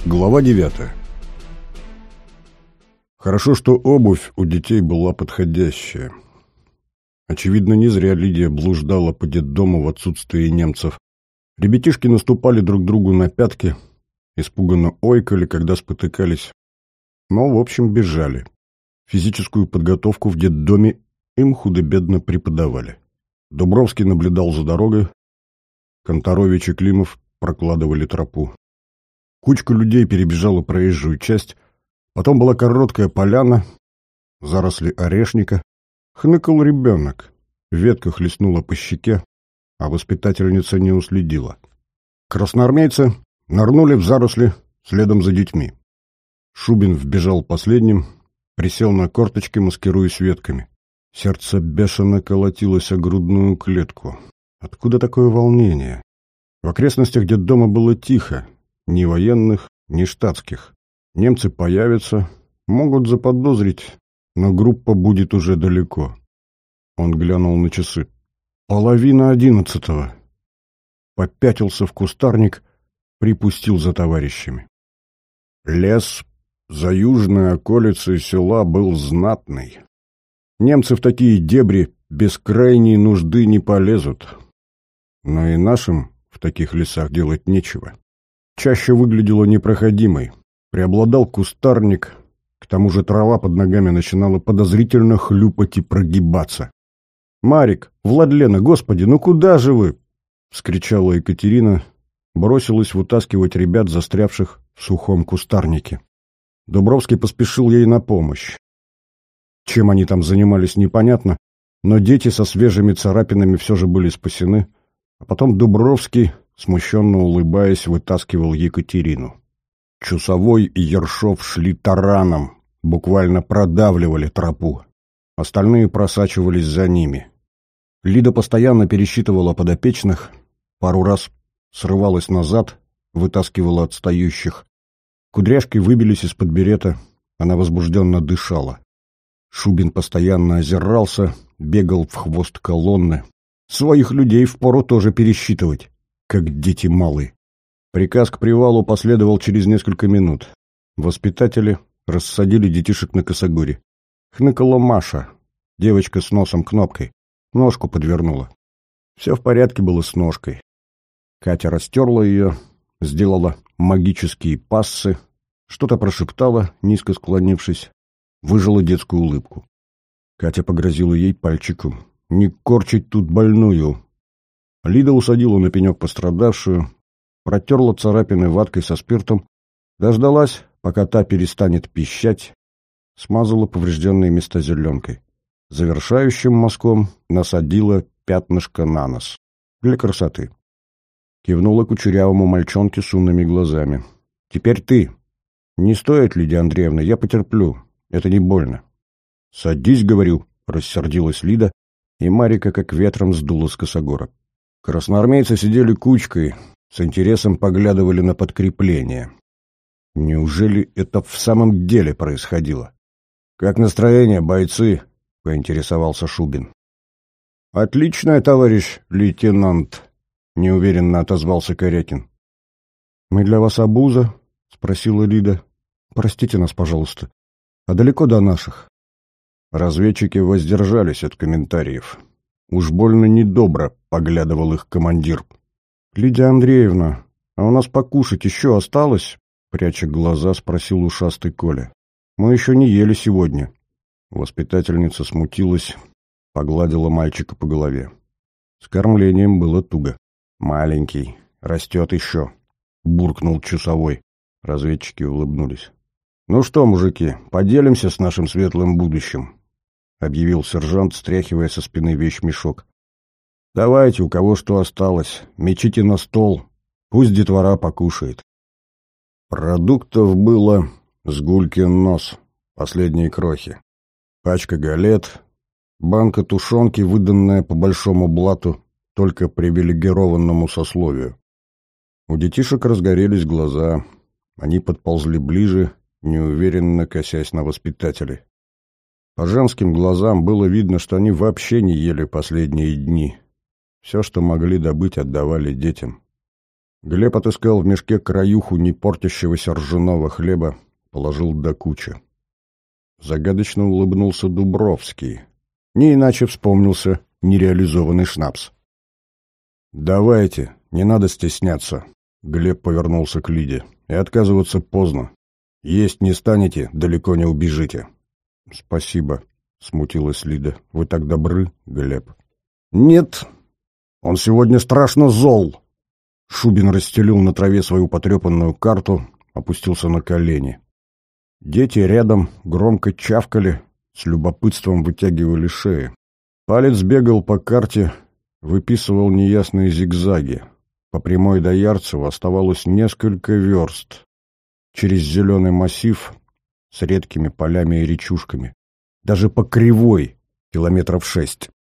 Глава 9. Хорошо, что обувь у детей была подходящая. Очевидно, не зря Лидия блуждала по детдому в отсутствие немцев. Ребятишки наступали друг другу на пятки, испуганно ойкали, когда спотыкались, но, в общем, бежали. Физическую подготовку в детдоме им худо-бедно преподавали. Дубровский наблюдал за дорогой, Конторович и Климов прокладывали тропу. Кучка людей перебежала проезжую часть, потом была короткая поляна, заросли орешника. Хныкал ребенок, ветка хлестнула по щеке, а воспитательница не уследила. Красноармейцы нырнули в заросли следом за детьми. Шубин вбежал последним, присел на корточки, маскируясь ветками. Сердце бешено колотилось о грудную клетку. Откуда такое волнение? В окрестностях детдома было тихо. Ни военных, ни штатских. Немцы появятся, могут заподозрить, но группа будет уже далеко. Он глянул на часы. 10:30. Попятился в кустарник, припустил за товарищами. Лес за южной околицей села был знатный. Немцы в такие дебри без крайней нужды не полезут. Но и нашим в таких лесах делать нечего. Чаще выглядела непроходимой. Преобладал кустарник, к тому же трава под ногами начинала подозрительно хлюпать и прогибаться. «Марик, Владлена, господи, ну куда же вы?» — вскричала Екатерина, бросилась вытаскивать ребят, застрявших в сухом кустарнике. Дубровский поспешил ей на помощь. Чем они там занимались, непонятно, но дети со свежими царапинами все же были спасены, а потом Дубровский, смущенно улыбаясь, вытаскивал Екатерину. Чусовой и Ершов шли тараном, буквально продавливали тропу. Остальные просачивались за ними. Лида постоянно пересчитывала подопечных, пару раз срывалась назад, вытаскивала отстающих. Кудряшки выбились из-под берета, она возбужденно дышала. Шубин постоянно озирался, бегал в хвост колонны. Своих людей впору тоже пересчитывать, как дети малые. Приказ к привалу последовал через несколько минут. Воспитатели рассадили детишек на косогоре. Хныкала Маша, девочка с носом кнопкой. Ножку подвернула. Все в порядке было с ножкой. Катя растерла ее, сделала магические пассы, что-то прошептала, низко склонившись, выжила детскую улыбку. Катя погрозила ей пальчиком. «Не корчить тут больную!» Лида усадила на пенек пострадавшую, протерла царапины ваткой со спиртом, дождалась, пока та перестанет пищать, смазала поврежденные места зеленкой. Завершающим мазком насадила пятнышко на нос. Для красоты. Кивнула кучерявому мальчонке с умными глазами. «Теперь ты. Не стоит, Лидия Андреевна, я потерплю. Это не больно». «Садись, говорю», — рассердилась Лида, и Марика как ветром сдула с косогора. Красноармейцы сидели кучкой, с интересом поглядывали на подкрепление. Неужели это в самом деле происходило? «Как настроение, бойцы?» — поинтересовался Шубин. «Отличное, товарищ лейтенант», — неуверенно отозвался Корякин. «Мы для вас обуза?» — спросила Лида. «Простите нас, пожалуйста. А далеко до наших?» Разведчики воздержались от комментариев. Уж больно недобро поглядывал их командир. «Лидия Андреевна, а у нас покушать еще осталось?» — пряча глаза, спросил ушастый Коля. «Мы еще не ели сегодня». Воспитательница смутилась, погладила мальчика по голове. С кормлением было туго. «Маленький, растет еще», — буркнул Чусовой. Разведчики улыбнулись. «Ну что, мужики, поделимся с нашим светлым будущим», — объявил сержант, стряхивая со спины вещмешок. «Давайте, у кого что осталось, мечите на стол, пусть детвора покушает». Продуктов было с гулькин нос, последние крохи. Пачка галет, банка тушенки, выданная по большому блату только привилегированному сословию. У детишек разгорелись глаза, они подползли ближе, неуверенно косясь на воспитателей. По женским глазам было видно, что они вообще не ели последние дни. Все, что могли добыть, отдавали детям. Глеб отыскал в мешке краюху не портящегося ржаного хлеба, положил до кучи. Загадочно улыбнулся Дубровский. Не иначе вспомнился нереализованный шнапс. «Давайте, не надо стесняться», — Глеб повернулся к Лиде. «И отказываться поздно. Есть не станете, далеко не убежите». «Спасибо», — смутилась Лида. «Вы так добры, Глеб». «Нет, он сегодня страшно зол». Шубин расстелил на траве свою потрепанную карту, опустился на колени. Дети рядом громко чавкали, с любопытством вытягивали шеи. Палец бегал по карте, выписывал неясные зигзаги. По прямой до Ярцева оставалось несколько верст. Через зеленый массив с редкими полями и речушками. Даже по кривой 6 километров.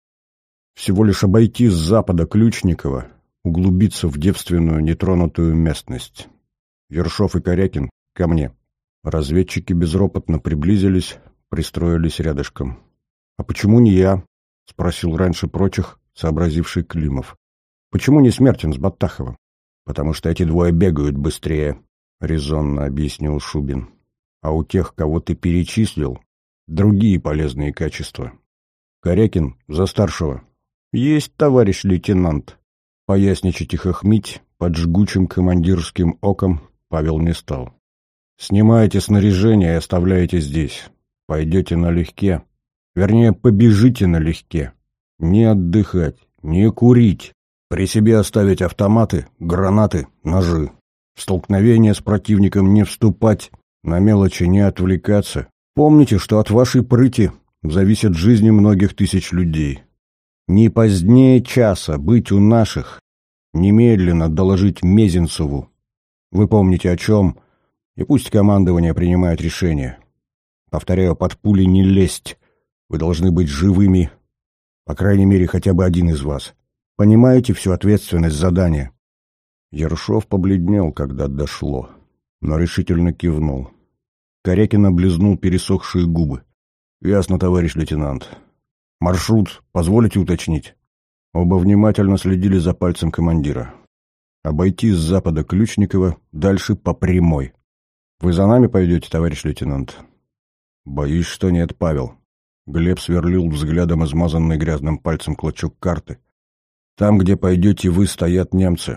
Всего лишь обойти с запада Ключникова, углубиться в девственную нетронутую местность. Ершов и Корякин ко мне. Разведчики безропотно приблизились, пристроились рядышком. «А почему не я?» — спросил раньше прочих сообразивший Климов. «Почему не Смертин с Баттаховым?» «Потому что эти двое бегают быстрее», — резонно объяснил Шубин. «А у тех, кого ты перечислил, другие полезные качества. Корякин за старшего». «Есть, товарищ лейтенант». Поясничать и хохмить под жгучим командирским оком Павел не стал. «Снимайте снаряжение и оставляете здесь. Пойдете налегке. Вернее, побежите налегке. Не отдыхать, не курить. При себе оставить автоматы, гранаты, ножи. В столкновение с противником не вступать, на мелочи не отвлекаться. Помните, что от вашей прыти зависят жизни многих тысяч людей. Не позднее часа быть у наших, немедленно доложить Мезенцеву. Вы помните о чем, и пусть командование принимает решение. Повторяю, под пули не лезть. Вы должны быть живыми, по крайней мере, хотя бы один из вас. Понимаете всю ответственность задания?» Ершов побледнел, когда дошло, но решительно кивнул. Корякин облизнул пересохшие губы. «Ясно, товарищ лейтенант. Маршрут позволите уточнить?» Оба внимательно следили за пальцем командира. «Обойти с запада Ключникова, дальше по прямой. Вы за нами пойдете, товарищ лейтенант?» «Боюсь, что нет, Павел». Глеб сверлил взглядом измазанный грязным пальцем клочок карты. «Там, где пойдете вы, стоят немцы.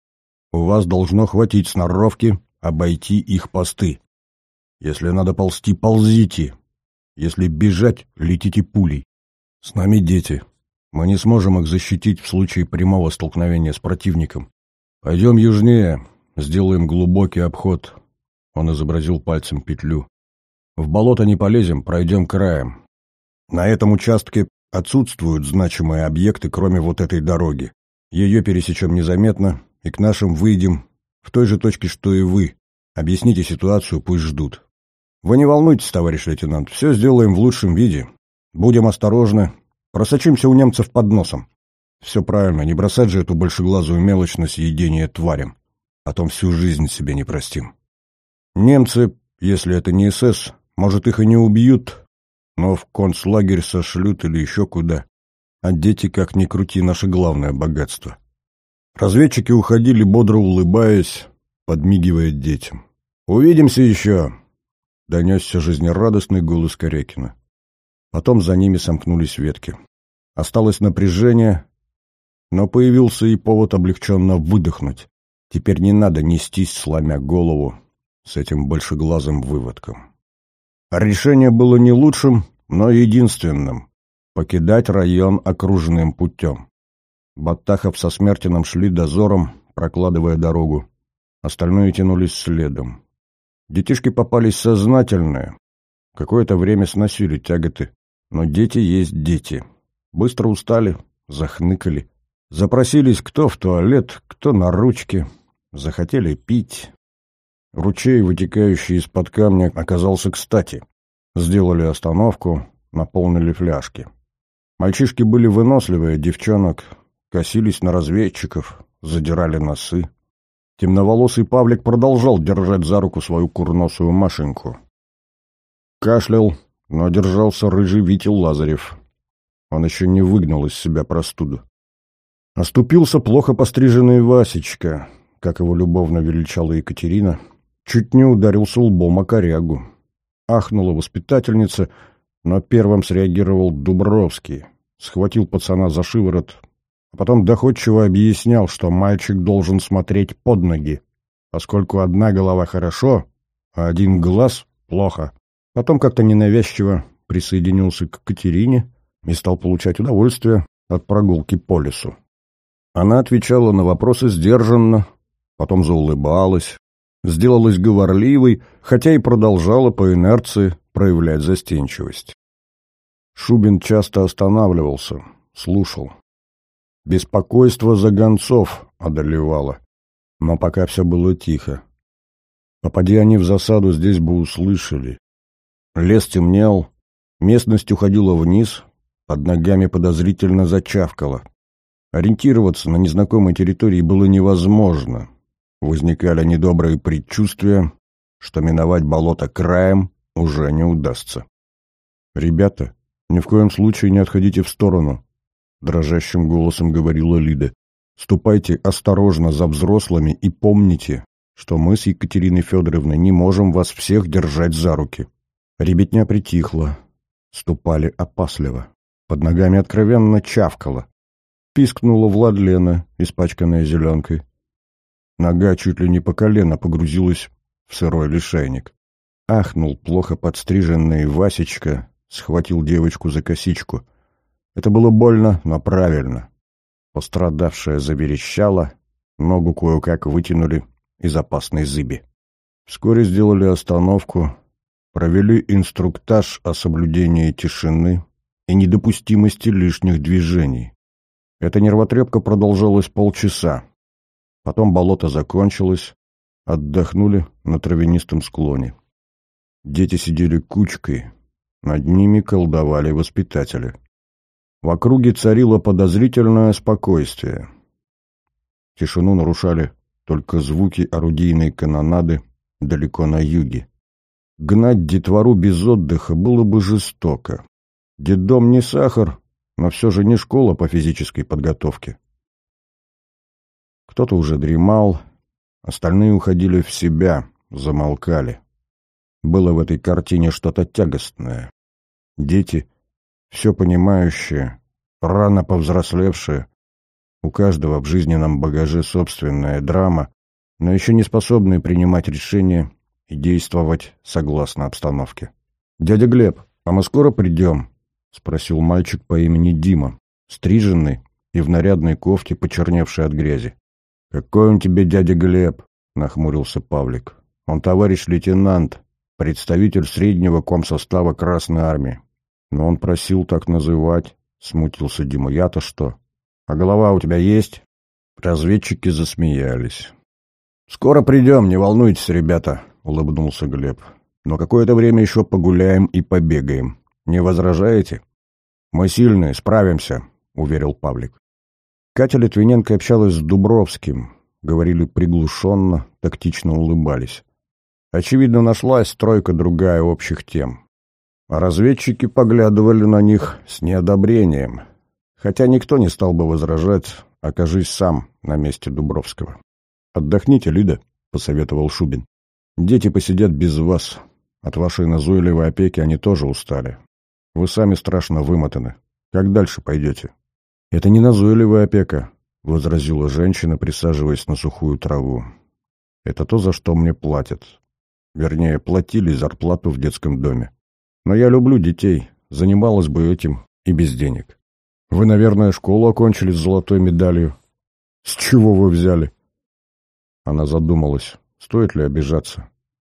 У вас должно хватить сноровки обойти их посты. Если надо ползти, ползите. Если бежать, летите пулей. С нами дети. Мы не сможем их защитить в случае прямого столкновения с противником. Пойдем южнее, сделаем глубокий обход». Он изобразил пальцем петлю. «В болото не полезем, пройдем краем. На этом участке отсутствуют значимые объекты, кроме вот этой дороги. Ее пересечем незаметно, и к нашим выйдем в той же точке, что и вы. Объясните ситуацию, пусть ждут. Вы не волнуйтесь, товарищ лейтенант, все сделаем в лучшем виде. Будем осторожны, просочимся у немцев под носом. Все правильно, не бросать же эту большеглазую мелочь на съедение тварям. Потом всю жизнь себе не простим. Немцы, если это не СС, может, их и не убьют, но в концлагерь сошлют или еще куда. А дети, как ни крути, наше главное богатство». Разведчики уходили, бодро улыбаясь, подмигивая детям. «Увидимся еще!» — донесся жизнерадостный голос Корякина. Потом за ними сомкнулись ветки. Осталось напряжение, но появился и повод облегченно выдохнуть. Теперь не надо нестись, сломя голову, с этим большеглазым выводком. Решение было не лучшим, но единственным — покидать район окружным путем. Баттахов со Смертиным шли дозором, прокладывая дорогу. Остальные тянулись следом. Детишки попались сознательные. Какое-то время сносили тяготы, но дети есть дети. Быстро устали, захныкали. Запросились кто в туалет, кто на ручки. Захотели пить. Ручей, вытекающий из-под камня, оказался кстати. Сделали остановку, наполнили фляжки. Мальчишки были выносливые, девчонок косились на разведчиков, задирали носы. Темноволосый Павлик продолжал держать за руку свою курносую Машеньку. Кашлял, но держался рыжий Витя Лазарев. Он еще не выгнал из себя простуду. Оступился плохо постриженный Васечка. как его любовно величала Екатерина, чуть не ударился лбом о корягу. Ахнула воспитательница, но первым среагировал Дубровский, схватил пацана за шиворот, а потом доходчиво объяснял, что мальчик должен смотреть под ноги, поскольку одна голова хорошо, а один глаз плохо. Потом как-то ненавязчиво присоединился к Катерине и стал получать удовольствие от прогулки по лесу. Она отвечала на вопросы сдержанно, потом заулыбалась, сделалась говорливой, хотя и продолжала по инерции проявлять застенчивость. Шубин часто останавливался, слушал. Беспокойство за гонцов одолевало, но пока все было тихо. Попади они в засаду, здесь бы услышали. Лес темнел, местность уходила вниз, под ногами подозрительно зачавкало. Ориентироваться на незнакомой территории было невозможно. Возникали недобрые предчувствия, что миновать болото краем уже не удастся. «Ребята, ни в коем случае не отходите в сторону», — дрожащим голосом говорила Лида. «Ступайте осторожно за взрослыми и помните, что мы с Екатериной Федоровной не можем вас всех держать за руки». Ребятня притихла, ступали опасливо. Под ногами откровенно чавкало. Пискнула Владлена, испачканная зеленкой. Нога чуть ли не по колено погрузилась в сырой лишайник. Ахнул плохо подстриженный Васечка, схватил девочку за косичку. Это было больно, но правильно. Пострадавшая заверещала, ногу кое-как вытянули из опасной зыби. Вскоре сделали остановку, провели инструктаж о соблюдении тишины и недопустимости лишних движений. Эта нервотрепка продолжалась полчаса. Потом болото закончилось, отдохнули на травянистом склоне. Дети сидели кучкой, над ними колдовали воспитатели. В округе царило подозрительное спокойствие. Тишину нарушали только звуки орудийной канонады далеко на юге. Гнать детвору без отдыха было бы жестоко. Детдом не сахар, но все же не школа по физической подготовке. Кто-то уже дремал, остальные уходили в себя, замолкали. Было в этой картине что-то тягостное. Дети, все понимающие, рано повзрослевшие, у каждого в жизненном багаже собственная драма, но еще не способные принимать решения и действовать согласно обстановке. «Дядя Глеб, а мы скоро придем?» — спросил мальчик по имени Дима, стриженный и в нарядной кофте, почерневшей от грязи. «Какой он тебе дядя Глеб?» — нахмурился Павлик. «Он товарищ лейтенант, представитель среднего комсостава Красной Армии». «Но он просил так называть», — смутился Дима. «Я-то что? А голова у тебя есть?» Разведчики засмеялись. «Скоро придем, не волнуйтесь, ребята», — улыбнулся Глеб. «Но какое-то время еще погуляем и побегаем. Не возражаете?» «Мы сильные, справимся», — уверил Павлик. Катя Литвиненко общалась с Дубровским. Говорили приглушенно, тактично улыбались. Очевидно, нашлась тройка-другая общих тем. А разведчики поглядывали на них с неодобрением. Хотя никто не стал бы возражать, окажись сам на месте Дубровского. «Отдохните, Лида», — посоветовал Шубин. «Дети посидят без вас. От вашей назойливой опеки они тоже устали. Вы сами страшно вымотаны. Как дальше пойдете?» «Это не назойливая опека», — возразила женщина, присаживаясь на сухую траву. «Это то, за что мне платят. Вернее, платили зарплату в детском доме. Но я люблю детей, занималась бы этим и без денег. Вы, наверное, школу окончили с золотой медалью. С чего вы взяли?» Она задумалась, стоит ли обижаться.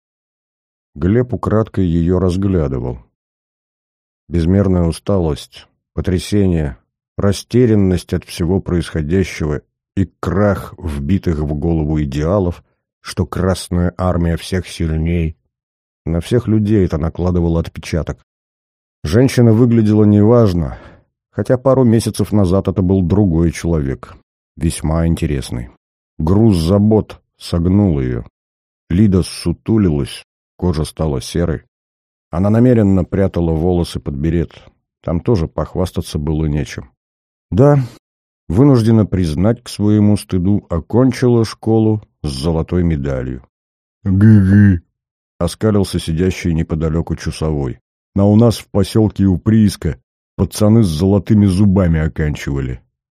Глеб украдкой ее разглядывал. Безмерная усталость, потрясение, растерянность от всего происходящего и крах вбитых в голову идеалов, что Красная Армия всех сильней. На всех людей это накладывало отпечаток. Женщина выглядела неважно, хотя пару месяцев назад это был другой человек, весьма интересный. Груз забот согнул ее. Лида ссутулилась, кожа стала серой. Она намеренно прятала волосы под берет. Там тоже похвастаться было нечем. Да, вынуждена признать к своему стыду, окончила школу с золотой медалью. «Гы-гы!» — оскалился сидящий неподалеку часовой. «А у нас в поселке у прииска пацаны с золотыми зубами оканчивали».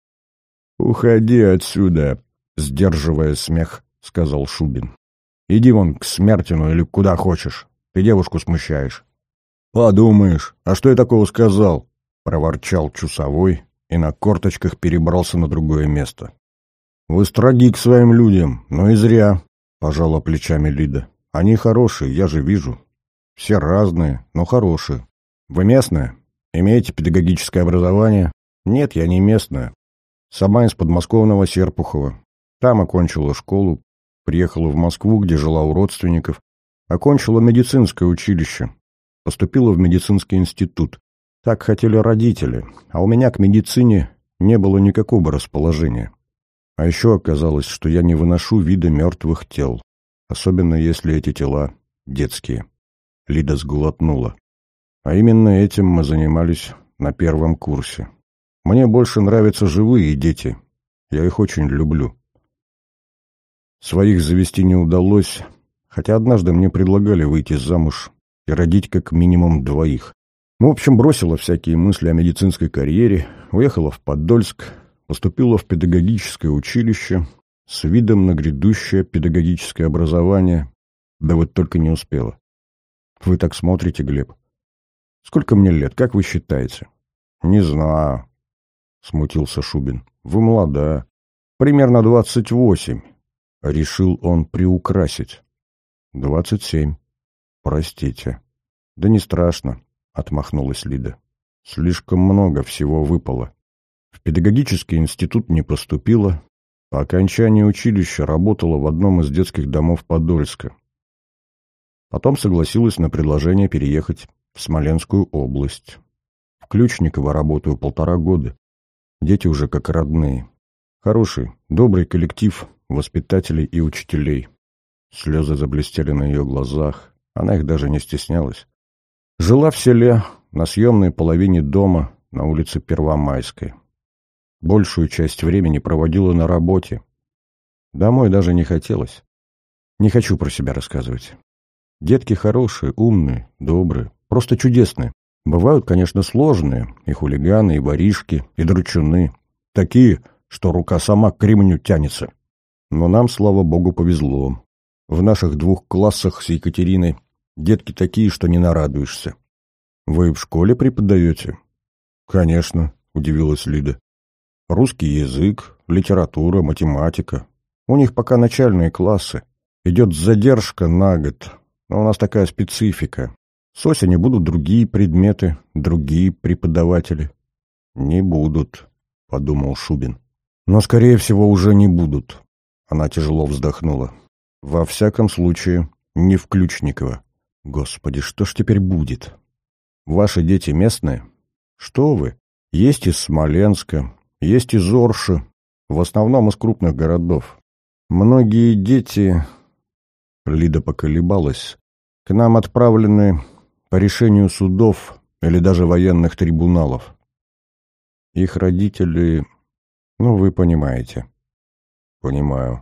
«Уходи отсюда!» — сдерживая смех, сказал Шубин. «Иди вон к Смертину или куда хочешь. Ты девушку смущаешь». «Подумаешь, а что я такого сказал?» — проворчал часовой и на корточках перебрался на другое место. «Вы строги к своим людям, но и зря», — пожала плечами Лида. «Они хорошие, я же вижу. Все разные, но хорошие. Вы местная? Имеете педагогическое образование?» «Нет, я не местная. Сама из подмосковного Серпухова. Там окончила школу, приехала в Москву, где жила у родственников, окончила медицинское училище, поступила в медицинский институт. Так хотели родители, а у меня к медицине не было никакого расположения. А еще оказалось, что я не выношу вида мертвых тел, особенно если эти тела детские». Лида сглотнула. «А именно этим мы занимались на первом курсе. Мне больше нравятся живые дети. Я их очень люблю. Своих завести не удалось, хотя однажды мне предлагали выйти замуж и родить как минимум 2. В общем, бросила всякие мысли о медицинской карьере, уехала в Подольск, поступила в педагогическое училище с видом на грядущее педагогическое образование, да вот только не успела. Вы так смотрите, Глеб. Сколько мне лет, как вы считаете? Не знаю, смутился Шубин. Вы молода. Примерно 28. Решил он приукрасить. 27. Простите. Да не страшно, отмахнулась Лида. Слишком много всего выпало. В педагогический институт не поступила. По окончании училища работала в одном из детских домов Подольска. Потом согласилась на предложение переехать в Смоленскую область. В Ключниково работаю 1,5 года. Дети уже как родные. Хороший, добрый коллектив воспитателей и учителей. Слезы заблестели на ее глазах. Она их даже не стеснялась. Жила в селе, на съемной половине дома, на улице Первомайской. Большую часть времени проводила на работе. Домой даже не хотелось. Не хочу про себя рассказывать. Детки хорошие, умные, добрые, просто чудесные. Бывают, конечно, сложные, и хулиганы, и воришки, и драчуны. Такие, что рука сама к ремню тянется. Но нам, слава богу, повезло. В наших 2 классах с Екатериной детки такие, что не нарадуешься. Вы в школе преподаете? Конечно, удивилась Лида. Русский язык, литература, математика. У них пока начальные классы. Идет задержка на год. Но у нас такая специфика. С осени будут другие предметы, другие преподаватели. Не будут, подумал Шубин. Но, скорее всего, уже не будут. Она тяжело вздохнула. Во всяком случае, не в Ключниково. Господи, что ж теперь будет? Ваши дети местные? Что вы? Есть из Смоленска, есть из Орши, в основном из крупных городов. Многие дети... Лида поколебалась. К нам отправлены по решению судов или даже военных трибуналов. Их родители... вы понимаете. Понимаю.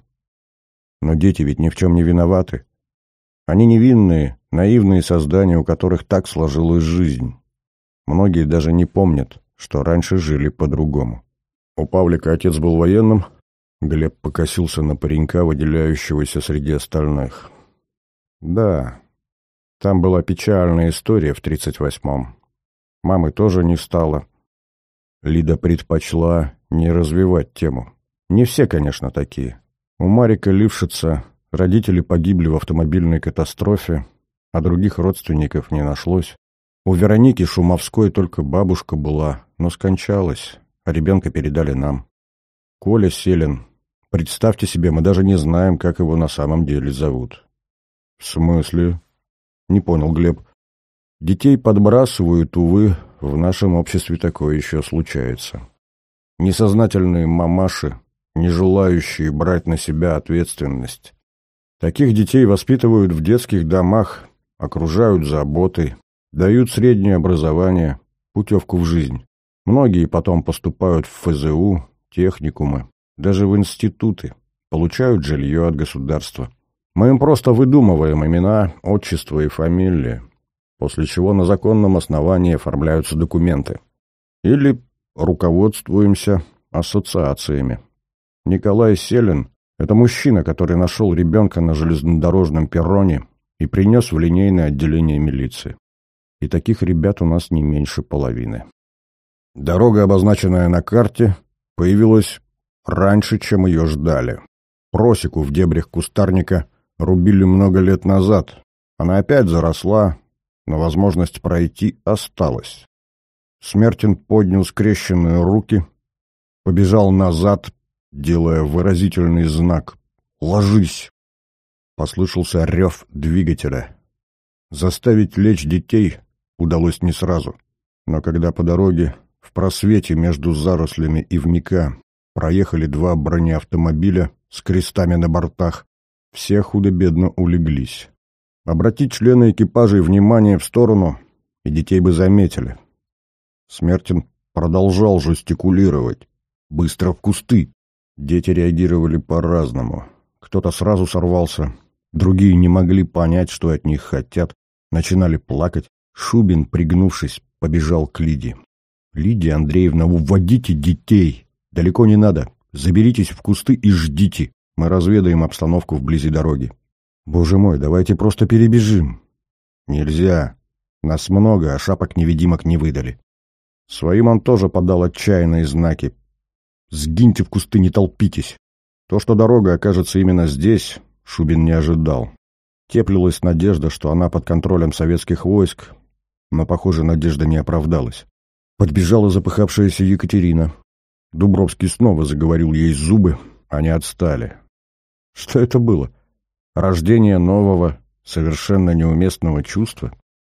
Но дети ведь ни в чем не виноваты. Они невинные, наивные создания, у которых так сложилась жизнь. Многие даже не помнят, что раньше жили по-другому. У Павлика отец был военным. Глеб покосился на паренька, выделяющегося среди остальных. Да, там была печальная история в 38-м. Мамы тоже не стало. Лида предпочла не развивать тему. Не все, конечно, такие. У Марика Лившица родители погибли в автомобильной катастрофе, а других родственников не нашлось. У Вероники Шумовской только бабушка была, но скончалась, а ребенка передали нам. Коля Селин. Представьте себе, мы даже не знаем, как его на самом деле зовут. В смысле? Не понял Глеб. Детей подбрасывают, увы, в нашем обществе такое еще случается. Несознательные мамаши, не желающие брать на себя ответственность. Таких детей воспитывают в детских домах, окружают заботой, дают среднее образование, путевку в жизнь. Многие потом поступают в ФЗУ, техникумы, даже в институты, получают жилье от государства. Мы им просто выдумываем имена, отчества и фамилии, после чего на законном основании оформляются документы. Или руководствуемся ассоциациями. Николай Селин – это мужчина, который нашел ребенка на железнодорожном перроне и принес в линейное отделение милиции. И таких ребят у нас не меньше половины. Дорога, обозначенная на карте, появилась раньше, чем ее ждали. Просеку в дебрях кустарника рубили много лет назад. Она опять заросла, но возможность пройти осталась. Смертин поднял скрещенные руки, побежал назад, делая выразительный знак «Ложись!». Послышался рев двигателя. Заставить лечь детей удалось не сразу, но когда по дороге в просвете между зарослями ивника проехали два бронеавтомобиля с крестами на бортах, все худо-бедно улеглись. Обратить члены экипажей внимание в сторону, и детей бы заметили. Смертин продолжал жестикулировать. «Быстро в кусты!» Дети реагировали по-разному. Кто-то сразу сорвался, другие не могли понять, что от них хотят, начинали плакать. Шубин, пригнувшись, побежал к Лиде. «Лидия Андреевна, уводите детей! Далеко не надо. Заберитесь в кусты и ждите. Мы разведаем обстановку вблизи дороги». «Боже мой, давайте просто перебежим». «Нельзя. Нас много, а шапок-невидимок не выдали». Своим он тоже подал отчаянные знаки. «Сгиньте в кусты, не толпитесь». То, что дорога окажется именно здесь, Шубин не ожидал. Теплилась надежда, что она под контролем советских войск, но, похоже, надежда не оправдалась. Подбежала запыхавшаяся Екатерина. Дубровский снова заговорил ей зубы, они отстали. Что это было? Рождение нового, совершенно неуместного чувства?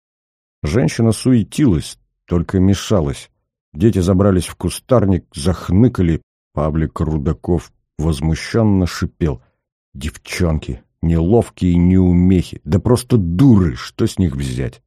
Женщина суетилась, только мешалась. Дети забрались в кустарник, захныкали. Павлик Рудаков возмущенно шипел. «Девчонки, неловкие неумехи, да просто дуры, что с них взять?»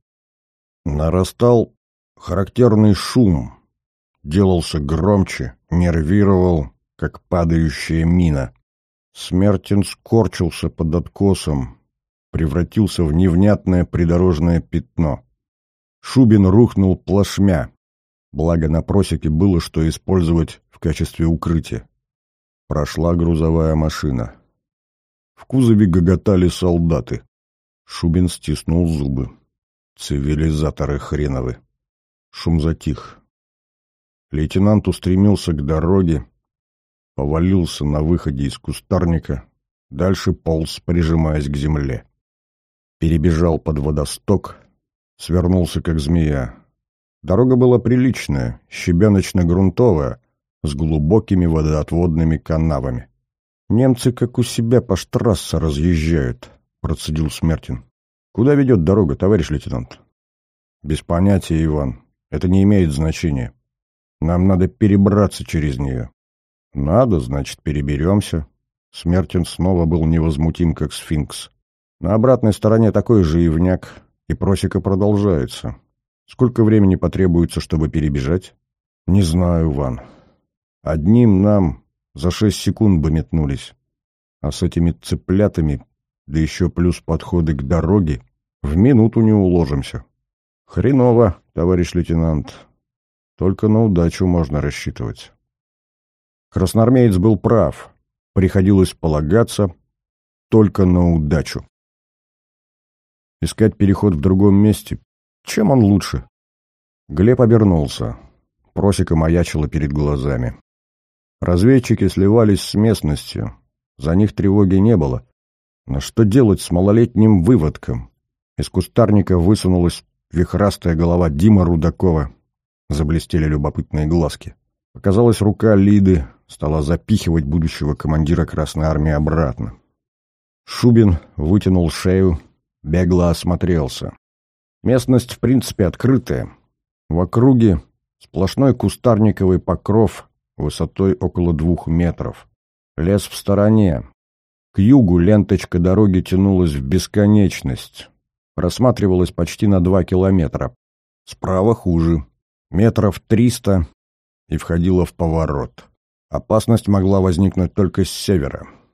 Нарастал характерный шум, делался громче, нервировал, как падающая мина. Смертин скорчился под откосом, превратился в невнятное придорожное пятно. Шубин рухнул плашмя, благо на просеке было что использовать в качестве укрытия. Прошла грузовая машина. В кузове гоготали солдаты. Шубин стиснул зубы. Цивилизаторы хреновы. Шум затих. Лейтенант устремился к дороге, повалился на выходе из кустарника, дальше полз, прижимаясь к земле. Перебежал под водосток, свернулся как змея. Дорога была приличная, щебеночно-грунтовая, с глубокими водоотводными канавами. «Немцы как у себя по штрассе разъезжают», — процедил Смертин. «Куда ведет дорога, товарищ лейтенант?» «Без понятия, Иван. Это не имеет значения. Нам надо перебраться через нее». «Надо, значит, переберемся». Смертин снова был невозмутим, как сфинкс. На обратной стороне такой же ивняк, и просека продолжается. Сколько времени потребуется, чтобы перебежать? Не знаю, Иван. Одним нам за 6 секунд бы метнулись. А с этими цыплятами, да еще плюс подходы к дороге, в минуту не уложимся. Хреново, товарищ лейтенант. Только на удачу можно рассчитывать. Красноармеец был прав. Приходилось полагаться только на удачу. Искать переход в другом месте. Чем он лучше? Глеб обернулся. Просека маячила перед глазами. Разведчики сливались с местностью. За них тревоги не было. Но что делать с малолетним выводком? Из кустарника высунулась вихрастая голова Димы Рудакова. Заблестели любопытные глазки. Показалась рука Лиды, стала запихивать будущего командира Красной Армии обратно. Шубин вытянул шею, бегло осмотрелся. Местность, в принципе, открытая. В округе сплошной кустарниковый покров высотой около 2 метров. Лес в стороне. К югу ленточка дороги тянулась в бесконечность. Просматривалась почти на 2 километра. Справа хуже. Метров 300 и входила в поворот. Опасность могла возникнуть только с севера.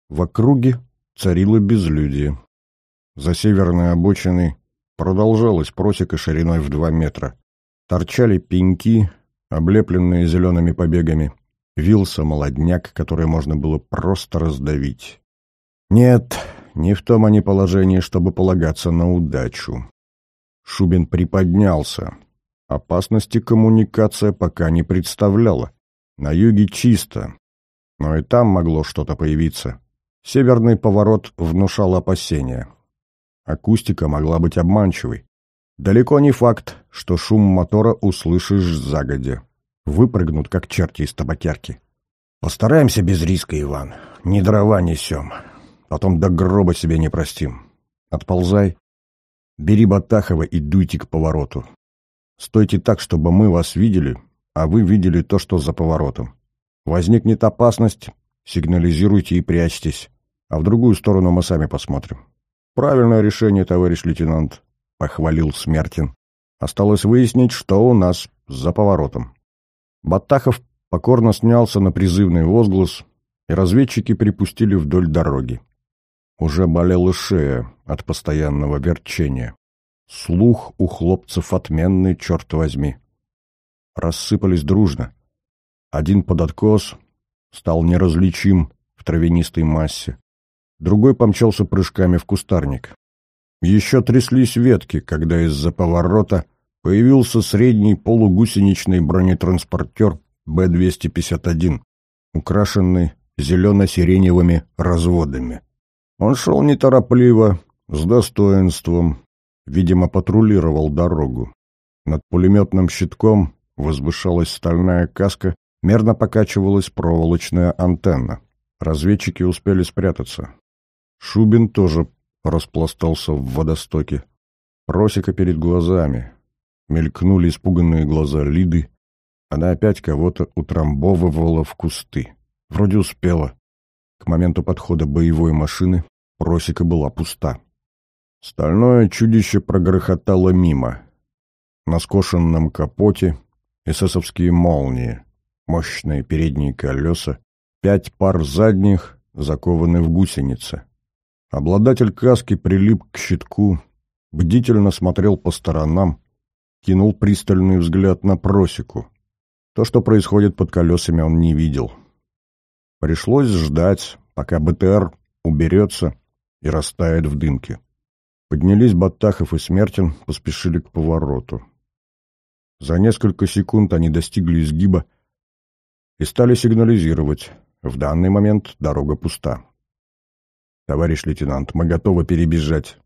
В округе царило безлюдие. За северной обочиной продолжалась просека шириной в 2 метра. Торчали пеньки, облепленные зелеными побегами. Вился молодняк, который можно было просто раздавить. Нет, не в том они положении, чтобы полагаться на удачу. Шубин приподнялся. Опасности коммуникация пока не представляла. На юге чисто, но и там могло что-то появиться. Северный поворот внушал опасения. Акустика могла быть обманчивой. Далеко не факт, что шум мотора услышишь загодя. Выпрыгнут, как черти из табакерки. Постараемся без риска, Иван. Не дрова несем. Потом до гроба себе не простим. Отползай. Бери Батахова и дуйте к повороту. Стойте так, чтобы мы вас видели, а вы видели то, что за поворотом. Возникнет опасность, сигнализируйте и прячьтесь. А в другую сторону мы сами посмотрим. Правильное решение, товарищ лейтенант, — похвалил Смертин. Осталось выяснить, что у нас за поворотом. Батахов покорно снялся на призывный возглас, и разведчики припустили вдоль дороги. Уже болела шея от постоянного верчения. Слух у хлопцев отменный, черт возьми. Рассыпались дружно. Один под откос стал неразличим в травянистой массе. Другой помчался прыжками в кустарник. Еще тряслись ветки, когда из-за поворота появился средний полугусеничный бронетранспортер Б-251, украшенный зелено-сиреневыми разводами. Он шел неторопливо, с достоинством, видимо, патрулировал дорогу. Над пулеметным щитком возвышалась стальная каска, мерно покачивалась проволочная антенна. Разведчики успели спрятаться. Шубин тоже распластался в водостоке. Просека перед глазами. Мелькнули испуганные глаза Лиды. Она опять кого-то утрамбовывала в кусты. Вроде успела. К моменту подхода боевой машины просека была пуста. Стальное чудище прогрохотало мимо. На скошенном капоте эсэсовские молнии, мощные передние колеса, 5 пар задних закованы в гусеницы. Обладатель каски прилип к щитку, бдительно смотрел по сторонам, кинул пристальный взгляд на просеку. То, что происходит под колесами, он не видел. Пришлось ждать, пока БТР уберется и растает в дымке. Поднялись Батахов и Смертин, поспешили к повороту. За несколько секунд они достигли изгиба и стали сигнализировать. В данный момент дорога пуста. «Товарищ лейтенант, мы готовы перебежать»,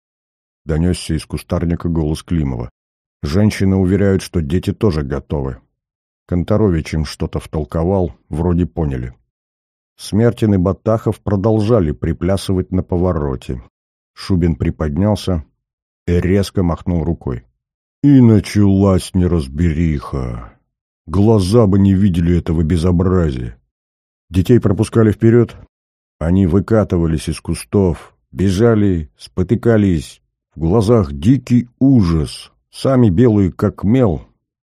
— донесся из кустарника голос Климова. «Женщины уверяют, что дети тоже готовы». Конторович им что-то втолковал, вроде поняли. Смертин и Батахов продолжали приплясывать на повороте. Шубин приподнялся и резко махнул рукой. И началась неразбериха. Глаза бы не видели этого безобразия. Детей пропускали вперед. Они выкатывались из кустов, бежали, спотыкались. В глазах дикий ужас, сами белые как мел.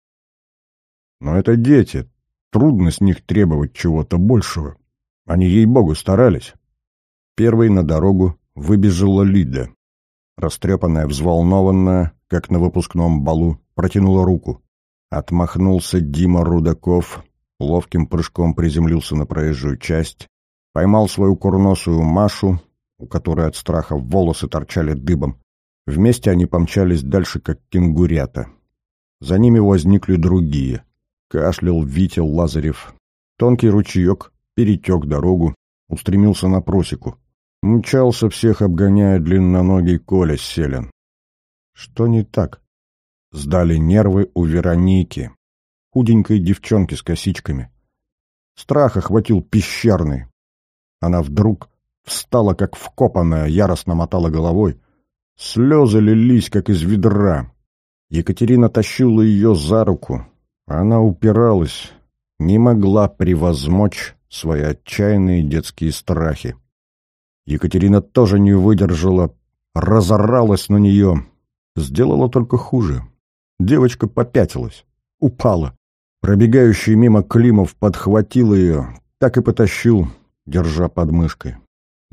Но это дети, трудно с них требовать чего-то большего. Они, ей-богу, старались. Первой на дорогу выбежала Лида. Растрепанная, взволнованная, как на выпускном балу, протянула руку. Отмахнулся Дима Рудаков, ловким прыжком приземлился на проезжую часть, поймал свою курносую Машу, у которой от страха волосы торчали дыбом. Вместе они помчались дальше, как кенгурята. За ними возникли другие. Кашлял Витя Лазарев. Тонкий ручеек перетек дорогу, устремился на просеку. Мчался всех, обгоняя длинноногий Коля Селин. Что не так? Сдали нервы у Вероники, худенькой девчонки с косичками. Страх охватил пещерный. Она вдруг встала, как вкопанная, яростно мотала головой. Слезы лились, как из ведра. Екатерина тащила ее за руку. Она упиралась, не могла превозмочь свои отчаянные детские страхи. Екатерина тоже не выдержала, разоралась на нее. Сделала только хуже. Девочка попятилась, упала. Пробегающий мимо Климов подхватил ее, так и потащил, держа под мышкой.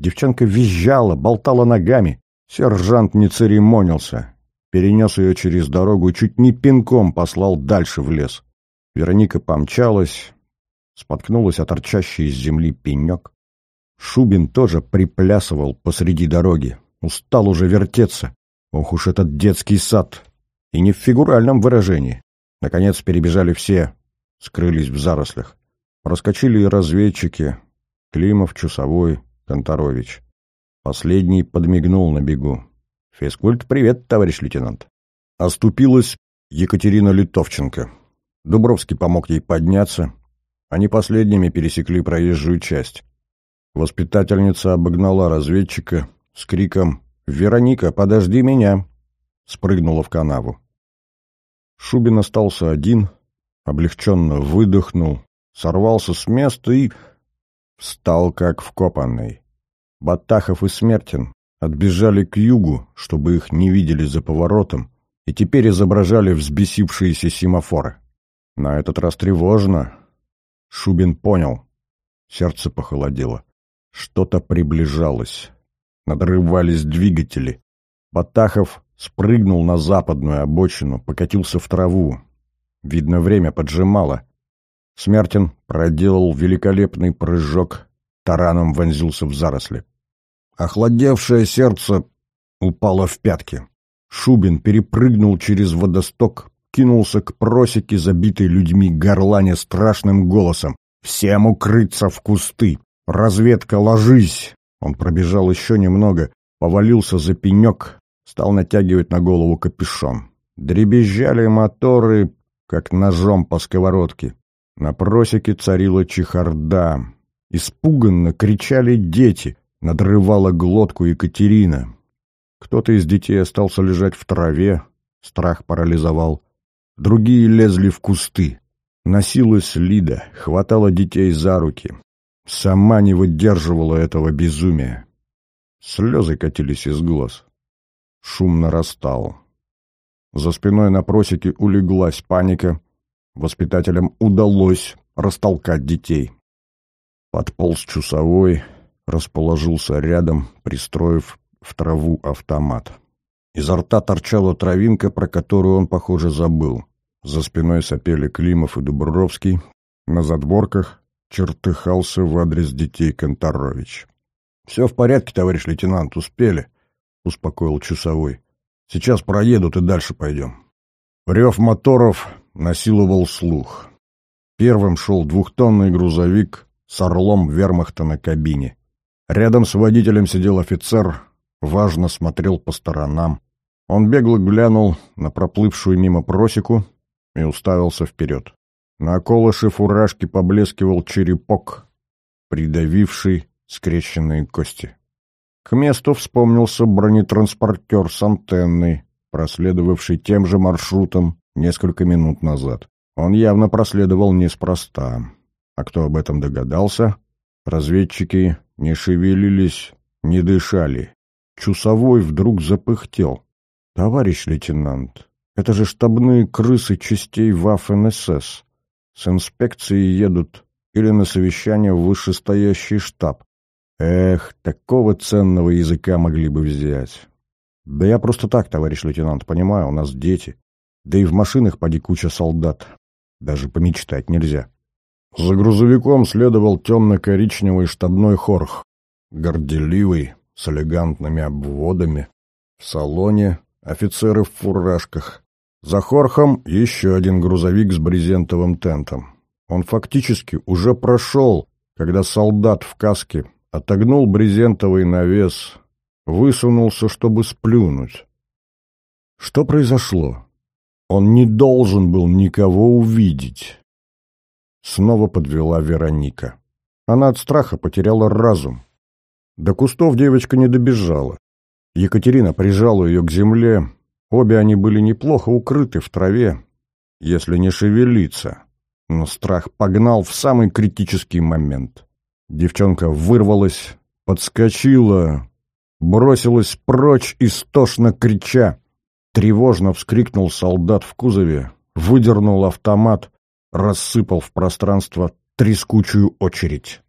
Девчонка визжала, болтала ногами. Сержант не церемонился. Перенес ее через дорогу и чуть не пинком послал дальше в лес. Вероника помчалась, споткнулась о торчащий из земли пенек. Шубин тоже приплясывал посреди дороги. Устал уже вертеться. Ох уж этот детский сад. И не в фигуральном выражении. Наконец перебежали все, скрылись в зарослях. Проскочили и разведчики. Климов, Чусовой, Конторович. Последний подмигнул на бегу. «Физкульт, привет, товарищ лейтенант». Оступилась Екатерина Литовченко. Дубровский помог ей подняться. Они последними пересекли проезжую часть. Воспитательница обогнала разведчика с криком «Вероника, подожди меня!» Спрыгнула в канаву. Шубин остался один, облегченно выдохнул, сорвался с места и встал как вкопанный. Батахов и Смертин отбежали к югу, чтобы их не видели за поворотом, и теперь изображали взбесившиеся семафоры. На этот раз тревожно. Шубин понял. Сердце похолодело. Что-то приближалось. Надрывались двигатели. Батахов спрыгнул на западную обочину, покатился в траву. Видно, время поджимало. Смертин проделал великолепный прыжок, тараном вонзился в заросли. Охладевшее сердце упало в пятки. Шубин перепрыгнул через водосток, кинулся к просеке, забитой людьми, горланя страшным голосом. «Всем укрыться в кусты! Разведка, ложись!» Он пробежал еще немного, повалился за пенек, стал натягивать на голову капюшон. Дребезжали моторы, как ножом по сковородке. На просеке царила чехарда. Испуганно кричали дети. Надрывала глотку Екатерина. Кто-то из детей остался лежать в траве, страх парализовал. Другие лезли в кусты. Носилась Лида, хватала детей за руки. Сама не выдерживала этого безумия. Слезы катились из глаз. Шум нарастал. За спиной на просеке улеглась паника. Воспитателям удалось растолкать детей. Подполз Чусовой, расположился рядом, пристроив в траву автомат. Изо рта торчала травинка, про которую он, похоже, забыл. За спиной сопели Климов и Дубровский. На задворках чертыхался в адрес детей Конторович. «Все в порядке, товарищ лейтенант, успели», — успокоил Чусовой. «Сейчас проедут и дальше пойдем». Рев моторов насиловал слух. Первым шел двухтонный грузовик с орлом вермахта на кабине. Рядом с водителем сидел офицер, важно смотрел по сторонам. Он бегло глянул на проплывшую мимо просеку и уставился вперед. На околыше фуражки поблескивал черепок, придавивший скрещенные кости. К месту вспомнился бронетранспортер с антенной, проследовавший тем же маршрутом несколько минут назад. Он явно проследовал неспроста. А кто об этом догадался? Разведчики не шевелились, не дышали. Чусовой вдруг запыхтел. «Товарищ лейтенант, это же штабные крысы частей Waffen-СС. С инспекцией едут или на совещание в вышестоящий штаб. Эх, такого ценного языка могли бы взять. Да я просто так, товарищ лейтенант, понимаю, у нас дети. Да и в машинах поди куча солдат. Даже помечтать нельзя». За грузовиком следовал темно-коричневый штабной хорх, горделивый, с элегантными обводами. В салоне офицеры в фуражках. За хорхом еще один грузовик с брезентовым тентом. Он фактически уже прошел, когда солдат в каске отогнул брезентовый навес, высунулся, чтобы сплюнуть. Что произошло? Он не должен был никого увидеть. Снова подвела Вероника. Она от страха потеряла разум. До кустов девочка не добежала. Екатерина прижала ее к земле. Обе они были неплохо укрыты в траве, если не шевелиться. Но страх погнал в самый критический момент. Девчонка вырвалась, подскочила, бросилась прочь, истошно крича. Тревожно вскрикнул солдат в кузове, выдернул автомат, рассыпал в пространство трескучую очередь.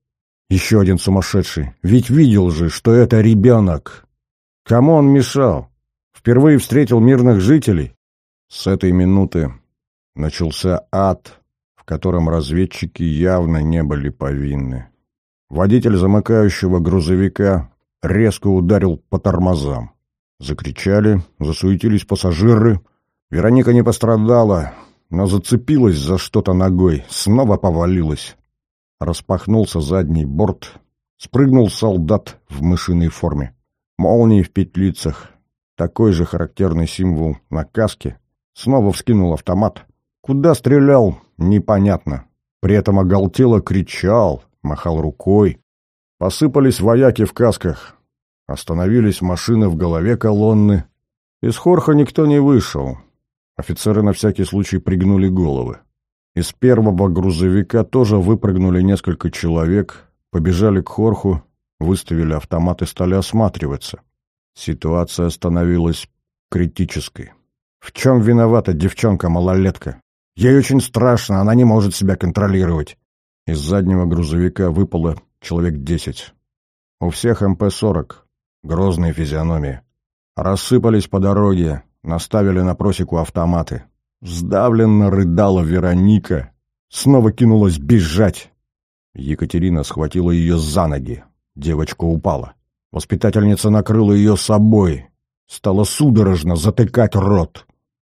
Еще один сумасшедший. Ведь видел же, что это ребенок. Кому он мешал? Впервые встретил мирных жителей. С этой минуты начался ад, в котором разведчики явно не были повинны. Водитель замыкающего грузовика резко ударил по тормозам. Закричали, засуетились пассажиры. Вероника не пострадала, но зацепилась за что-то ногой, снова повалилась. Распахнулся задний борт, спрыгнул солдат в мышиной форме. Молнии в петлицах, такой же характерный символ на каске. Снова вскинул автомат. Куда стрелял, непонятно. При этом оголтело кричал, махал рукой. Посыпались вояки в касках. Остановились машины в голове колонны. Из хорха никто не вышел. Офицеры на всякий случай пригнули головы. Из первого грузовика тоже выпрыгнули несколько человек, побежали к хорху, выставили автомат и стали осматриваться. Ситуация становилась критической. В чем виновата девчонка-малолетка? Ей очень страшно, она не может себя контролировать. Из заднего грузовика выпало человек 10. У всех МП-40, грозные физиономии. Рассыпались по дороге, наставили на просеку автоматы. Сдавленно рыдала Вероника, снова кинулась бежать. Екатерина схватила ее за ноги. Девочка упала. Воспитательница накрыла ее собой, стала судорожно затыкать рот.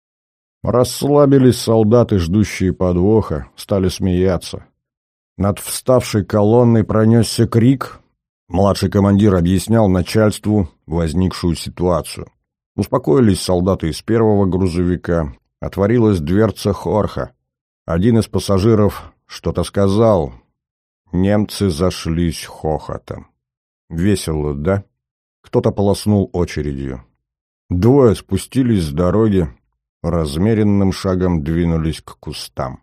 Расслабились солдаты, ждущие подвоха, стали смеяться. Над вставшей колонной пронесся крик. Младший командир объяснял начальству возникшую ситуацию. Успокоились солдаты из первого грузовика. Отворилась дверца хорха. Один из пассажиров что-то сказал. Немцы зашлись хохотом. Весело, да? Кто-то полоснул очередью. Двое спустились с дороги, размеренным шагом двинулись к кустам.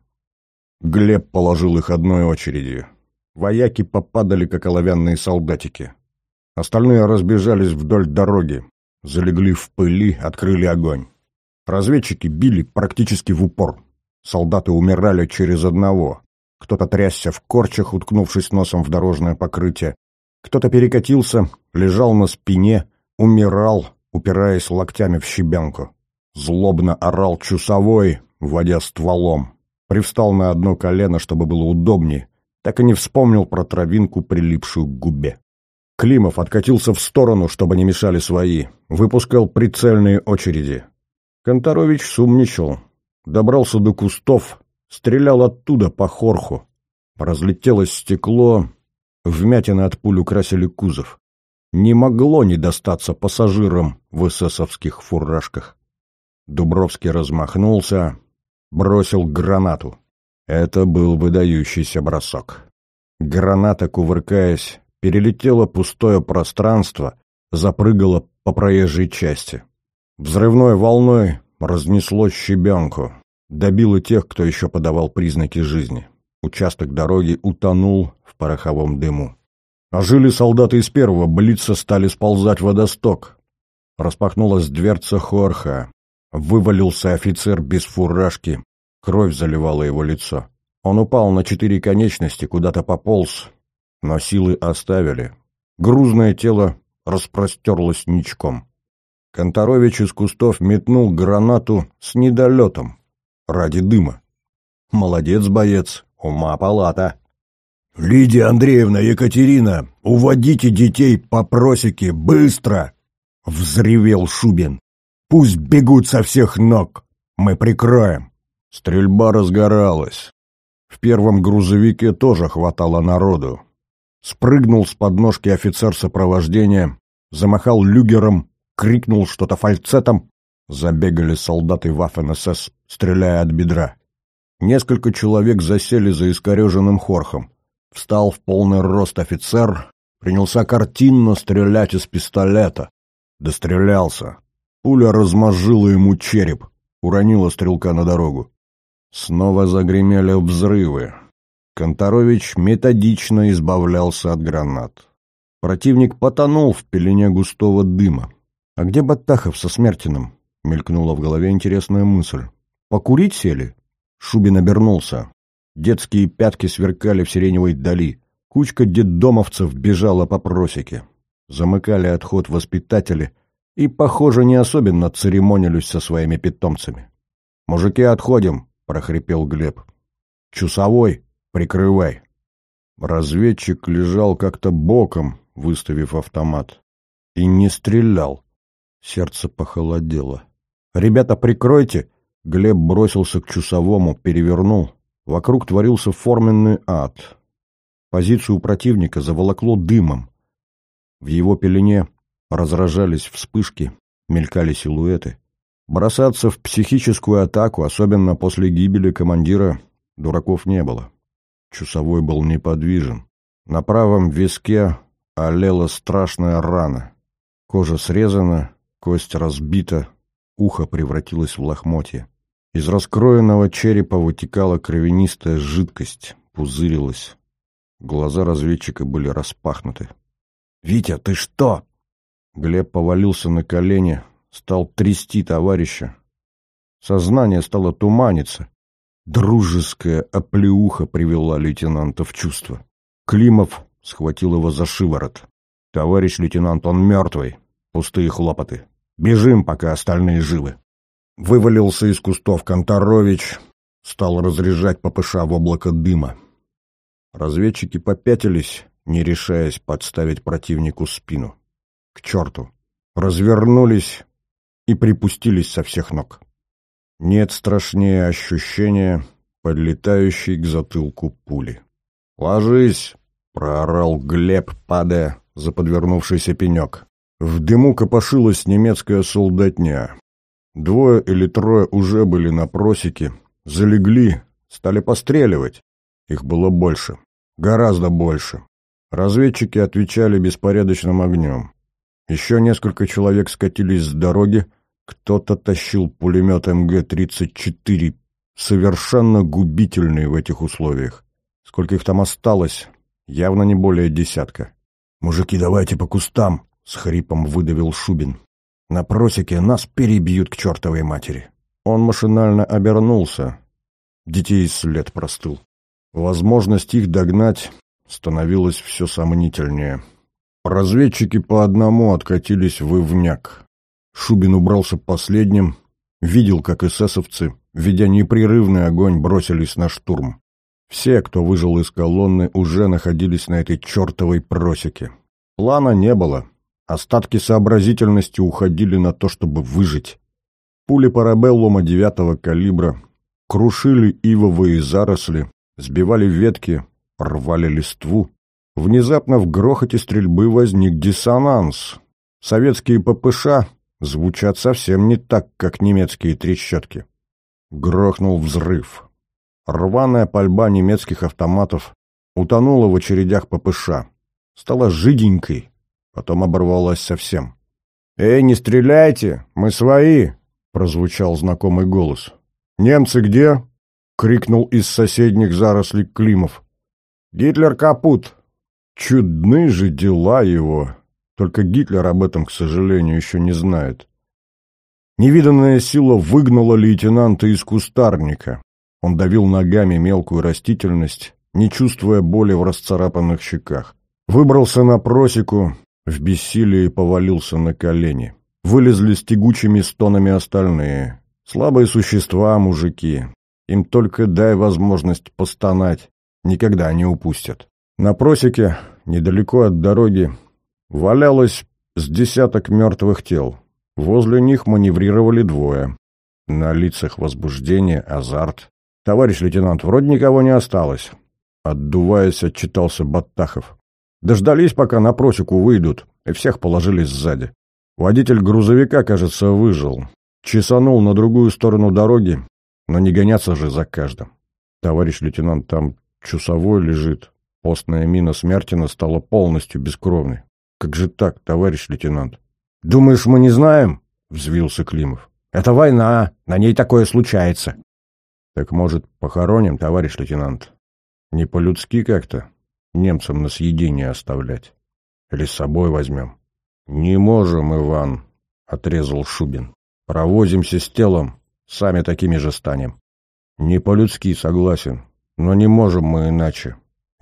Глеб положил их одной очередью. Вояки попадали, как оловянные солдатики. Остальные разбежались вдоль дороги, залегли в пыли, открыли огонь. Разведчики били практически в упор. Солдаты умирали через одного. Кто-то трясся в корчах, уткнувшись носом в дорожное покрытие. Кто-то перекатился, лежал на спине, умирал, упираясь локтями в щебенку. Злобно орал часовой, водя стволом. Привстал на одно колено, чтобы было удобнее. Так и не вспомнил про травинку, прилипшую к губе. Климов откатился в сторону, чтобы не мешали свои. Выпускал прицельные очереди. Конторович сумничал. Добрался до кустов, стрелял оттуда по хорху. Разлетелось стекло, вмятины от пуль украсили кузов. Не могло не достаться пассажирам в эсэсовских фуражках. Дубровский размахнулся, бросил гранату. Это был выдающийся бросок. Граната, кувыркаясь, перелетела пустое пространство, запрыгала по проезжей части. Взрывной волной разнесло щебенку, добило тех, кто еще подавал признаки жизни. Участок дороги утонул в пороховом дыму. Ожили солдаты из первого, блица стали сползать в водосток. Распахнулась дверца хорха. Вывалился офицер без фуражки. Кровь заливала его лицо. Он упал на 4 конечности, куда-то пополз, но силы оставили. Грузное тело распростерлось ничком. Конторович из кустов метнул гранату с недолетом ради дыма. Молодец, боец, ума палата. «Лидия Андреевна, Екатерина, уводите детей по просеке, быстро!» — взревел Шубин. «Пусть бегут со всех ног, мы прикроем». Стрельба разгоралась. В первом грузовике тоже хватало народу. Спрыгнул с подножки офицер сопровождения, замахал люгером, крикнул что-то фальцетом. Забегали солдаты Waffen-СС, стреляя от бедра. Несколько человек засели за искореженным хорхом. Встал в полный рост офицер, принялся картинно стрелять из пистолета. Дострелялся. Пуля размозжила ему череп, уронила стрелка на дорогу. Снова загремели взрывы. Конторович методично избавлялся от гранат. Противник потонул в пелене густого дыма. «А где Батахов со Смертиным?» — мелькнула в голове интересная мысль. «Покурить сели?» Шубин обернулся. Детские пятки сверкали в сиреневой дали. Кучка детдомовцев бежала по просеке. Замыкали отход воспитатели и, похоже, не особенно церемонились со своими питомцами. «Мужики, отходим!» — прохрипел Глеб. «Чусовой, прикрывай!» Разведчик лежал как-то боком, выставив автомат. И не стрелял. Сердце похолодело. «Ребята, прикройте!» Глеб бросился к часовому, перевернул. Вокруг творился форменный ад. Позицию противника заволокло дымом. В его пелене разражались вспышки, мелькали силуэты. Бросаться в психическую атаку, особенно после гибели командира, дураков не было. Часовой был неподвижен. На правом виске олела страшная рана. Кожа срезана, кость разбита, ухо превратилось в лохмотье. Из раскроенного черепа вытекала кровянистая жидкость, пузырилась. Глаза разведчика были распахнуты. «Витя, ты что?» Глеб повалился на колени, стал трясти товарища. Сознание стало туманиться. Дружеская оплеуха привела лейтенанта в чувство. Климов схватил его за шиворот. «Товарищ лейтенант, он мертвый. Пустые хлопоты. Бежим, пока остальные живы». Вывалился из кустов Конторович, стал разряжать ППШ в облако дыма. Разведчики попятились, не решаясь подставить противнику спину. К черту! Развернулись и припустились со всех ног. Нет страшнее ощущения, подлетающей к затылку пули. «Ложись!» — проорал Глеб, падая за подвернувшийся пенек. В дыму копошилась немецкая солдатня. 2 или 3 уже были на просеке, залегли, стали постреливать. Их было больше, гораздо больше. Разведчики отвечали беспорядочным огнем. Еще несколько человек скатились с дороги, кто-то тащил пулемет МГ-34, совершенно губительный в этих условиях. Сколько их там осталось? Явно не более 10. «Мужики, давайте по кустам!» — с хрипом выдавил Шубин. «На просеке нас перебьют к чертовой матери». Он машинально обернулся. Детей след простыл. Возможность их догнать становилась все сомнительнее. Разведчики по одному откатились в Ивняк. Шубин убрался последним, видел, как эсэсовцы, ведя непрерывный огонь, бросились на штурм. Все, кто выжил из колонны, уже находились на этой чертовой просеке. Плана не было. Остатки сообразительности уходили на то, чтобы выжить. Пули парабеллума 9-го калибра крушили ивовые заросли, сбивали ветки, рвали листву. Внезапно в грохоте стрельбы возник диссонанс. Советские ППШ звучат совсем не так, как немецкие трещотки. Грохнул взрыв. Рваная пальба немецких автоматов утонула в очередях ППШ. Стала жиденькой, потом оборвалась совсем. «Эй, не стреляйте! Мы свои!» — прозвучал знакомый голос. «Немцы где?» — крикнул из соседних зарослей Климов. «Гитлер капут!» Чудны же дела его. Только Гитлер об этом, к сожалению, еще не знает. Невиданная сила выгнала лейтенанта из кустарника. Он давил ногами мелкую растительность, не чувствуя боли в расцарапанных щеках. Выбрался на просеку, в бессилии повалился на колени. Вылезли с тягучими стонами остальные. Слабые существа, мужики. Им только дай возможность постонать. Никогда не упустят. На просеке, недалеко от дороги, валялось с 10 мертвых тел. Возле них маневрировали 2. На лицах возбуждение, азарт. «Товарищ лейтенант, вроде никого не осталось», — отдуваясь, отчитался Баттахов. «Дождались, пока на просеку выйдут, и всех положили сзади. Водитель грузовика, кажется, выжил. Чесанул на другую сторону дороги, но не гоняться же за каждым. Товарищ лейтенант, там часовой лежит. Постная мина Смертина стала полностью бескровной. Как же так, товарищ лейтенант?» «Думаешь, мы не знаем?» — взвился Климов. «Это война, на ней такое случается». «Так, может, похороним, товарищ лейтенант? Не по-людски как-то немцам на съедение оставлять. Или с собой возьмем?» «Не можем, Иван», — отрезал Шубин. «Провозимся с телом, сами такими же станем». «Не по-людски, согласен, но не можем мы иначе.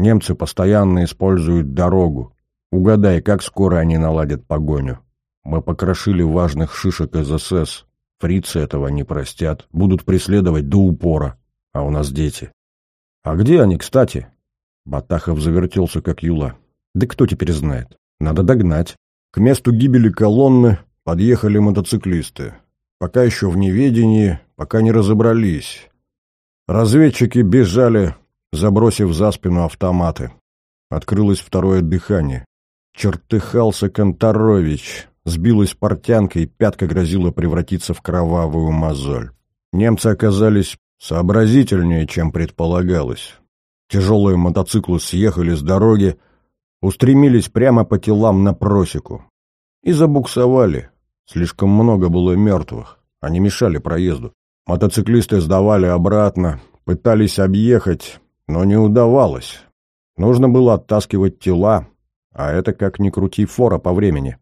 Немцы постоянно используют дорогу. Угадай, как скоро они наладят погоню. Мы покрошили важных шишек из СС. Фрицы этого не простят. Будут преследовать до упора. А у нас дети. А где они, кстати? Батахов завертелся, как юла. Да кто теперь знает? Надо догнать. К месту гибели колонны подъехали мотоциклисты. Пока еще в неведении, пока не разобрались. Разведчики бежали, забросив за спину автоматы. Открылось второе дыхание. Чертыхался Конторович. Сбилась портянка, и пятка грозила превратиться в кровавую мозоль. Немцы оказались сообразительнее, чем предполагалось. Тяжелые мотоциклы съехали с дороги, устремились прямо по телам на просеку. И забуксовали. Слишком много было мертвых. Они мешали проезду. Мотоциклисты сдавали обратно, пытались объехать, но не удавалось. Нужно было оттаскивать тела, а это, как ни крути, фора по времени.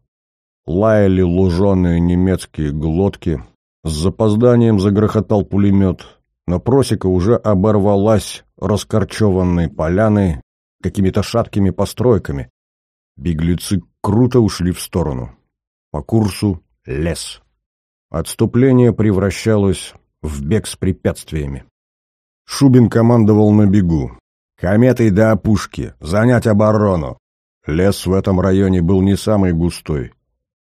Лаяли луженые немецкие глотки. С запозданием загрохотал пулемет, но просека уже оборвалась раскорчеванной поляной, какими-то шаткими постройками. Беглецы круто ушли в сторону. По курсу лес. Отступление превращалось в бег с препятствиями. Шубин командовал на бегу. «Кометой до опушки! Занять оборону!» Лес в этом районе был не самый густой.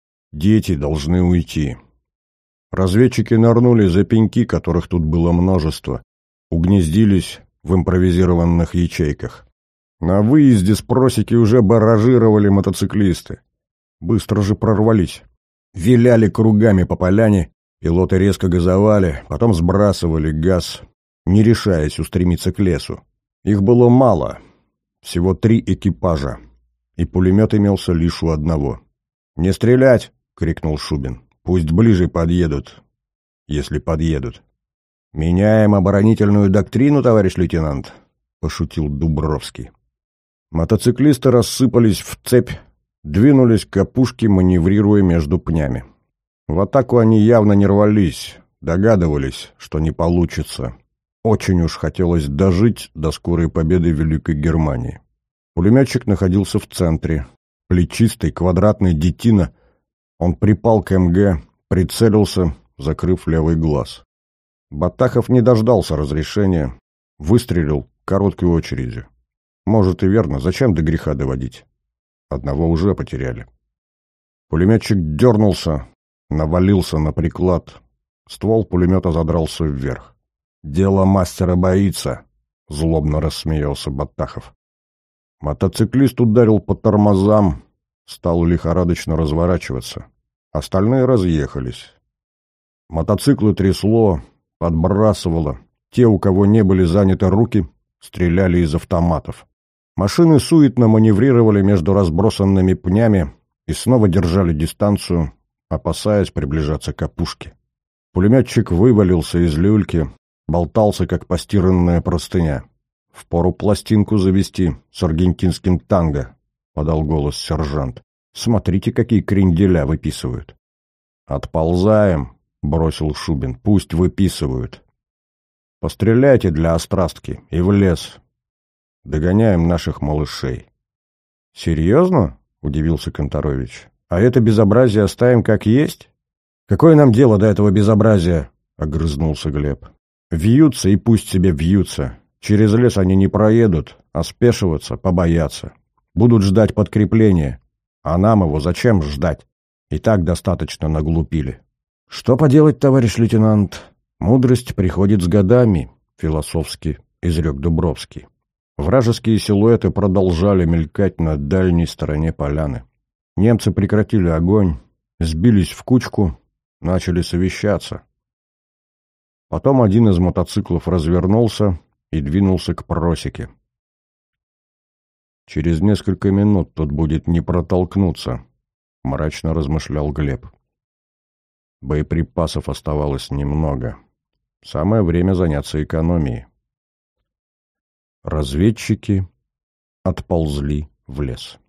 Дети должны уйти. Разведчики нырнули за пеньки, которых тут было множество, угнездились в импровизированных ячейках. На выезде с просеки уже баражировали мотоциклисты. Быстро же прорвались. Виляли кругами по поляне, пилоты резко газовали, потом сбрасывали газ, не решаясь устремиться к лесу. Их было мало, всего 3 экипажа, и пулемет имелся лишь у одного. «Не стрелять!» — крикнул Шубин. «Пусть ближе подъедут, если подъедут». «Меняем оборонительную доктрину, товарищ лейтенант», — пошутил Дубровский. Мотоциклисты рассыпались в цепь, двинулись к опушке, маневрируя между пнями. В атаку они явно не рвались, догадывались, что не получится. Очень уж хотелось дожить до скорой победы Великой Германии. Пулеметчик находился в центре. Плечистый, квадратный детина. Он припал к МГ, прицелился, закрыв левый глаз. Батахов не дождался разрешения, выстрелил короткой очередью. Может и верно, зачем до греха доводить? Одного уже потеряли. Пулеметчик дернулся, навалился на приклад. Ствол пулемета задрался вверх. «Дело мастера боится», — злобно рассмеялся Батахов. Мотоциклист ударил по тормозам, стал лихорадочно разворачиваться. Остальные разъехались. Мотоциклы трясло, подбрасывало. Те, у кого не были заняты руки, стреляли из автоматов. Машины суетно маневрировали между разбросанными пнями и снова держали дистанцию, опасаясь приближаться к опушке. Пулеметчик вывалился из люльки, болтался, как постиранная простыня. «Впору пластинку завести с аргентинским танго», — подал голос сержант. «Смотрите, какие кренделя выписывают». «Отползаем», — бросил Шубин, — «пусть выписывают. Постреляйте для острастки и в лес. Догоняем наших малышей». «Серьезно?» — удивился Конторович. «А это безобразие оставим как есть?» «Какое нам дело до этого безобразия?» — огрызнулся Глеб. «Вьются и пусть себе вьются. Через лес они не проедут, а спешиваться побоятся. Будут ждать подкрепления. А нам его зачем ждать? И так достаточно наглупили». «Что поделать, товарищ лейтенант? Мудрость приходит с годами», — философски изрек Дубровский. Вражеские силуэты продолжали мелькать на дальней стороне поляны. Немцы прекратили огонь, сбились в кучку, начали совещаться. Потом один из мотоциклов развернулся и двинулся к просеке. «Через несколько минут тут будет не протолкнуться», — мрачно размышлял Глеб. Боеприпасов оставалось немного. Самое время заняться экономией. Разведчики отползли в лес.